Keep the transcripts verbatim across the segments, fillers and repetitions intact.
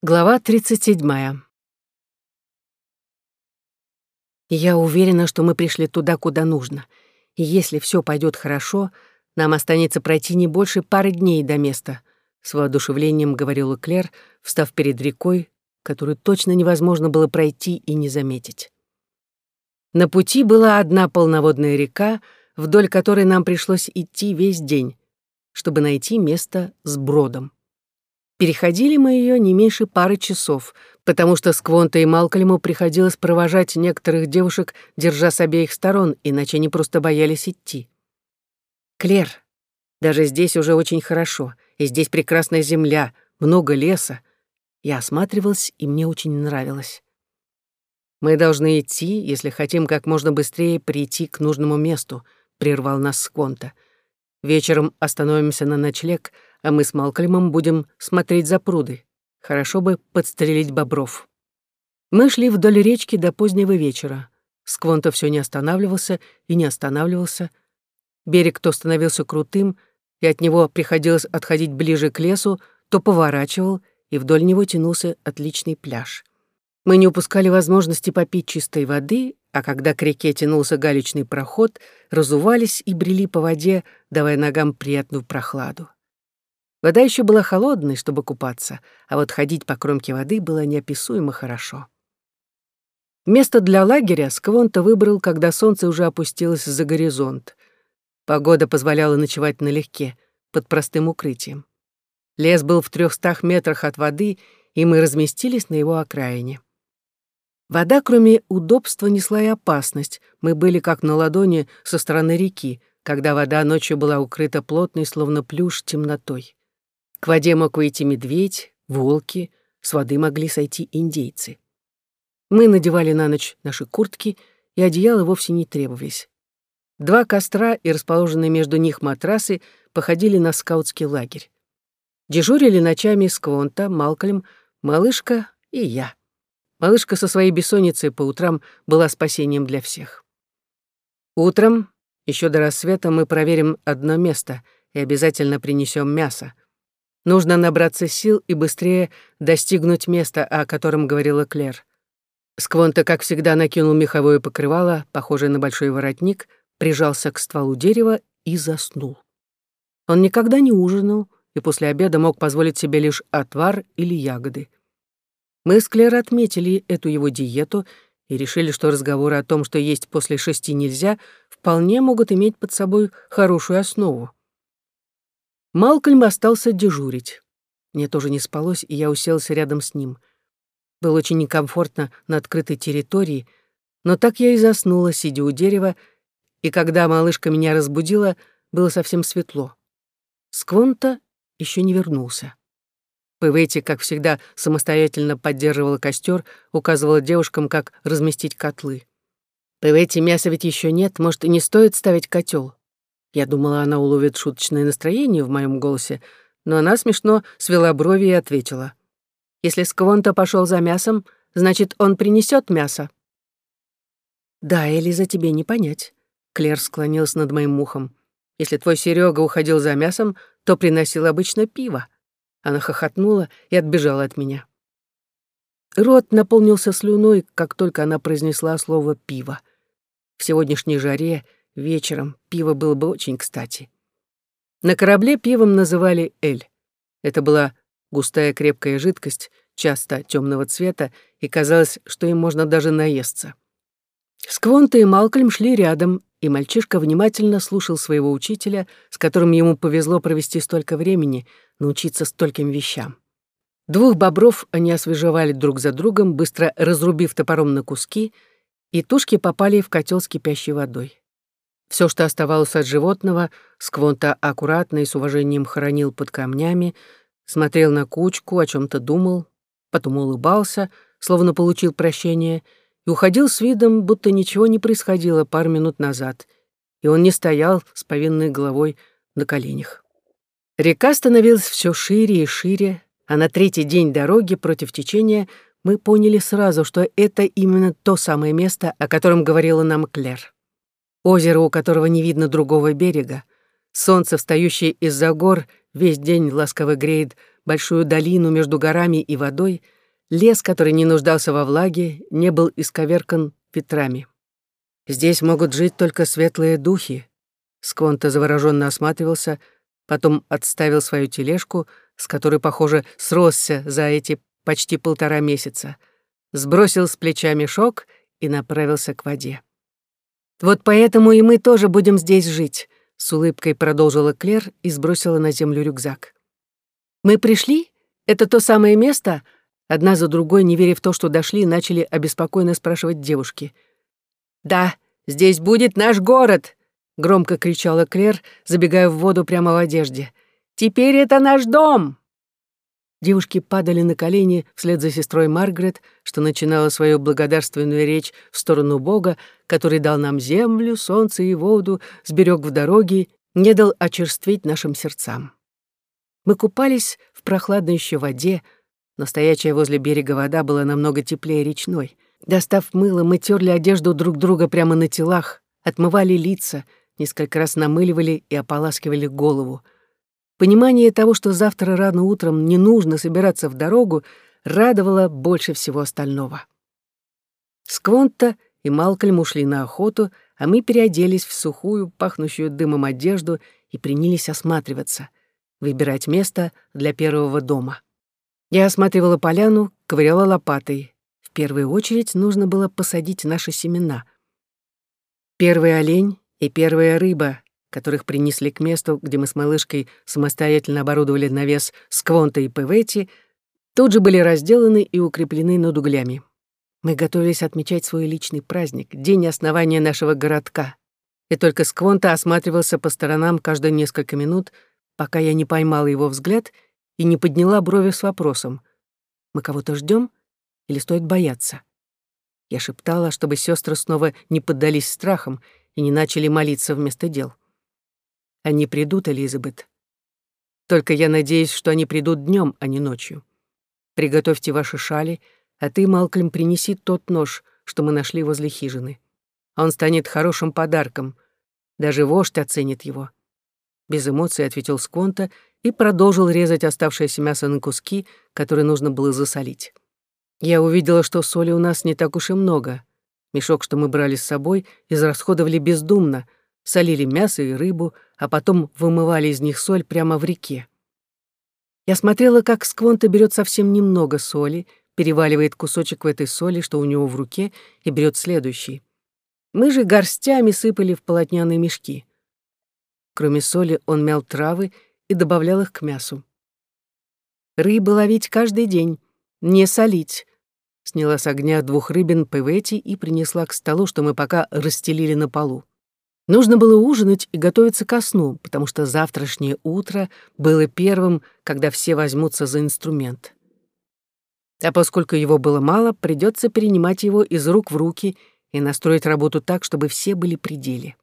Глава тридцать седьмая. Я уверена, что мы пришли туда, куда нужно. И если все пойдет хорошо, нам останется пройти не больше пары дней до места, с воодушевлением говорила Клэр, встав перед рекой, которую точно невозможно было пройти и не заметить. На пути была одна полноводная река, вдоль которой нам пришлось идти весь день, чтобы найти место с бродом. Переходили мы ее не меньше пары часов, потому что Сквонте и Малкольму приходилось провожать некоторых девушек, держа с обеих сторон, иначе они просто боялись идти. «Клэр, даже здесь уже очень хорошо, и здесь прекрасная земля, много леса». Я осматривалась, и мне очень нравилось. «Мы должны идти, если хотим как можно быстрее прийти к нужному месту», — прервал нас Сквонте. «Вечером остановимся на ночлег, а мы с Малкольмом будем смотреть за пруды. Хорошо бы подстрелить бобров». Мы шли вдоль речки до позднего вечера. Сквонте все не останавливался и не останавливался. Берег то становился крутым, и от него приходилось отходить ближе к лесу, то поворачивал, и вдоль него тянулся отличный пляж. Мы не упускали возможности попить чистой воды, а когда к реке тянулся галечный проход, разувались и брели по воде, давая ногам приятную прохладу. Вода еще была холодной, чтобы купаться, а вот ходить по кромке воды было неописуемо хорошо. Место для лагеря Сквонте выбрал, когда солнце уже опустилось за горизонт. Погода позволяла ночевать налегке, под простым укрытием. Лес был в трехстах метрах от воды, и мы разместились на его окраине. Вода, кроме удобства, несла и опасность. Мы были как на ладони со стороны реки, когда вода ночью была укрыта плотной, словно плюш, темнотой. К воде мог выйти медведь, волки, с воды могли сойти индейцы. Мы надевали на ночь наши куртки, и одеяла вовсе не требовались. Два костра и расположенные между них матрасы походили на скаутский лагерь. Дежурили ночами Сквонте, Малкольм, малышка и я. Малышка со своей бессонницей по утрам была спасением для всех. Утром, еще до рассвета, мы проверим одно место и обязательно принесем мясо. Нужно набраться сил и быстрее достигнуть места, о котором говорила Клэр. Сквонте, как всегда, накинул меховое покрывало, похожее на большой воротник, прижался к стволу дерева и заснул. Он никогда не ужинал и после обеда мог позволить себе лишь отвар или ягоды. Мы с Клэр отметили эту его диету и решили, что разговоры о том, что есть после шести нельзя, вполне могут иметь под собой хорошую основу. Малкольм остался дежурить. Мне тоже не спалось, и я уселся рядом с ним. Было очень некомфортно на открытой территории, но так я и заснула, сидя у дерева, и когда малышка меня разбудила, было совсем светло. Сквонте еще не вернулся. Пэвэти, как всегда, самостоятельно поддерживала костер, указывала девушкам, как разместить котлы. «Пэвэти, мяса ведь еще нет, может, и не стоит ставить котел?» Я думала, она уловит шуточное настроение в моем голосе, но она смешно свела брови и ответила: «Если Сквонте пошел за мясом, значит, он принесет мясо». «Да, Элиза, тебе не понять». Клэр склонилась над моим ухом. «Если твой Серега уходил за мясом, то приносил обычно пиво». Она хохотнула и отбежала от меня. Рот наполнился слюной, как только она произнесла слово «пиво». В сегодняшней жаре вечером пиво было бы очень кстати. На корабле пивом называли «эль». Это была густая крепкая жидкость, часто темного цвета, и казалось, что им можно даже наесться. Сквонте и Малкольм шли рядом, и мальчишка внимательно слушал своего учителя, с которым ему повезло провести столько времени, научиться стольким вещам. Двух бобров они освежевали друг за другом, быстро разрубив топором на куски, и тушки попали в котел с кипящей водой. Все, что оставалось от животного, Сквонте аккуратно и с уважением хоронил под камнями, смотрел на кучку, о чем-то думал, потом улыбался, словно получил прощение, и уходил с видом, будто ничего не происходило пару минут назад, и он не стоял с повинной головой на коленях. Река становилась все шире и шире, а на третий день дороги против течения мы поняли сразу, что это именно то самое место, о котором говорила нам Клэр. Озеро, у которого не видно другого берега, солнце, встающее из-за гор, весь день ласково греет большую долину между горами и водой, лес, который не нуждался во влаге, не был исковеркан ветрами. Здесь могут жить только светлые духи. Сквонта завороженно осматривался, потом отставил свою тележку, с которой, похоже, сросся за эти почти полтора месяца, сбросил с плеча мешок и направился к воде. «Вот поэтому и мы тоже будем здесь жить», — с улыбкой продолжила Клэр и сбросила на землю рюкзак. «Мы пришли? Это то самое место?» Одна за другой, не веря в то, что дошли, начали обеспокоенно спрашивать девушки. «Да, здесь будет наш город!» — громко кричала Клэр, забегая в воду прямо в одежде. «Теперь это наш дом!» Девушки падали на колени вслед за сестрой Маргарет, что начинала свою благодарственную речь в сторону Бога, который дал нам землю, солнце и воду, сберег в дороге, не дал очерстветь нашим сердцам. Мы купались в прохладной еще воде, но стоячая возле берега вода была намного теплее речной. Достав мыло, мы терли одежду друг друга прямо на телах, отмывали лица, несколько раз намыливали и ополаскивали голову. Понимание того, что завтра рано утром не нужно собираться в дорогу, радовало больше всего остального. Сквонта и Малкольм ушли на охоту, а мы переоделись в сухую, пахнущую дымом одежду и принялись осматриваться, выбирать место для первого дома. Я осматривала поляну, ковыряла лопатой. В первую очередь нужно было посадить наши семена. Первый олень и первая рыба, которых принесли к месту, где мы с малышкой самостоятельно оборудовали навес Сквонта и Певетти, тут же были разделаны и укреплены над углями. Мы готовились отмечать свой личный праздник, день основания нашего городка. И только Сквонта осматривался по сторонам каждые несколько минут, пока я не поймала его взгляд и не подняла брови с вопросом: «Мы кого-то ждем или стоит бояться?» Я шептала, чтобы сестры снова не поддались страхам и не начали молиться вместо дел. «Они придут, Элизабет. Только я надеюсь, что они придут днем, а не ночью. Приготовьте ваши шали, а ты, Малкольм, принеси тот нож, что мы нашли возле хижины. Он станет хорошим подарком. Даже вождь оценит его». Без эмоций ответил Сквонта и продолжил резать оставшееся мясо на куски, которые нужно было засолить. Я увидела, что соли у нас не так уж и много. Мешок, что мы брали с собой, израсходовали бездумно, солили мясо и рыбу, а потом вымывали из них соль прямо в реке. Я смотрела, как Сквонта берет совсем немного соли, переваливает кусочек в этой соли, что у него в руке, и берет следующий. Мы же горстями сыпали в полотняные мешки. Кроме соли он мял травы и добавлял их к мясу. «Рыбы ловить каждый день, не солить», — сняла с огня двух рыбин Певетти и принесла к столу, что мы пока расстелили на полу. Нужно было ужинать и готовиться ко сну, потому что завтрашнее утро было первым, когда все возьмутся за инструмент. А поскольку его было мало, придется перенимать его из рук в руки и настроить работу так, чтобы все были при деле.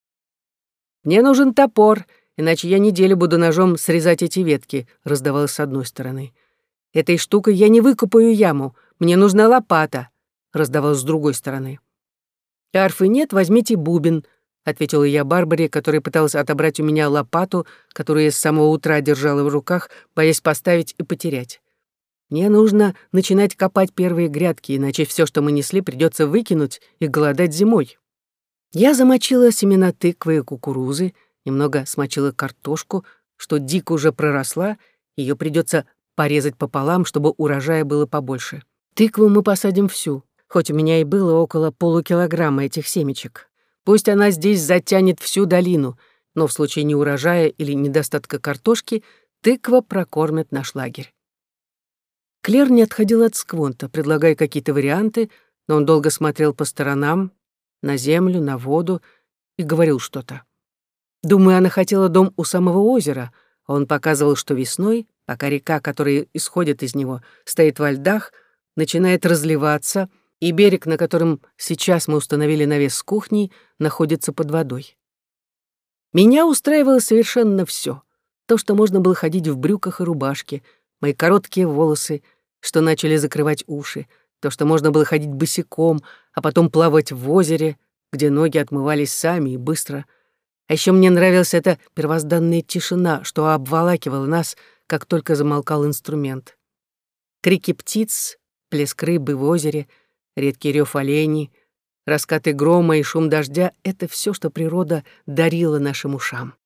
«Мне нужен топор, иначе я неделю буду ножом срезать эти ветки», — раздавалось с одной стороны. «Этой штукой я не выкопаю яму, мне нужна лопата», — раздавалось с другой стороны. «Арфы нет, возьмите бубен», — ответила я Барбаре, которая пыталась отобрать у меня лопату, которую я с самого утра держала в руках, боясь поставить и потерять. «Мне нужно начинать копать первые грядки, иначе все, что мы несли, придется выкинуть и голодать зимой». Я замочила семена тыквы и кукурузы, немного смочила картошку, что дико уже проросла, ее придется порезать пополам, чтобы урожая было побольше. Тыкву мы посадим всю, хоть у меня и было около полукилограмма этих семечек. Пусть она здесь затянет всю долину, но в случае неурожая или недостатка картошки тыква прокормит наш лагерь. Клэр не отходил от Сквонта, предлагая какие-то варианты, но он долго смотрел по сторонам, на землю, на воду и говорил что-то. Думаю, она хотела дом у самого озера, а он показывал, что весной, пока река, которая исходит из него, стоит во льдах, начинает разливаться, и берег, на котором сейчас мы установили навес с кухней, находится под водой. Меня устраивало совершенно все. То, что можно было ходить в брюках и рубашке, мои короткие волосы, что начали закрывать уши, то, что можно было ходить босиком, а потом плавать в озере, где ноги отмывались сами и быстро. А еще мне нравилась эта первозданная тишина, что обволакивала нас, как только замолкал инструмент. Крики птиц, плеск рыбы в озере, редкий рев оленей, раскаты грома и шум дождя — это все, что природа дарила нашим ушам.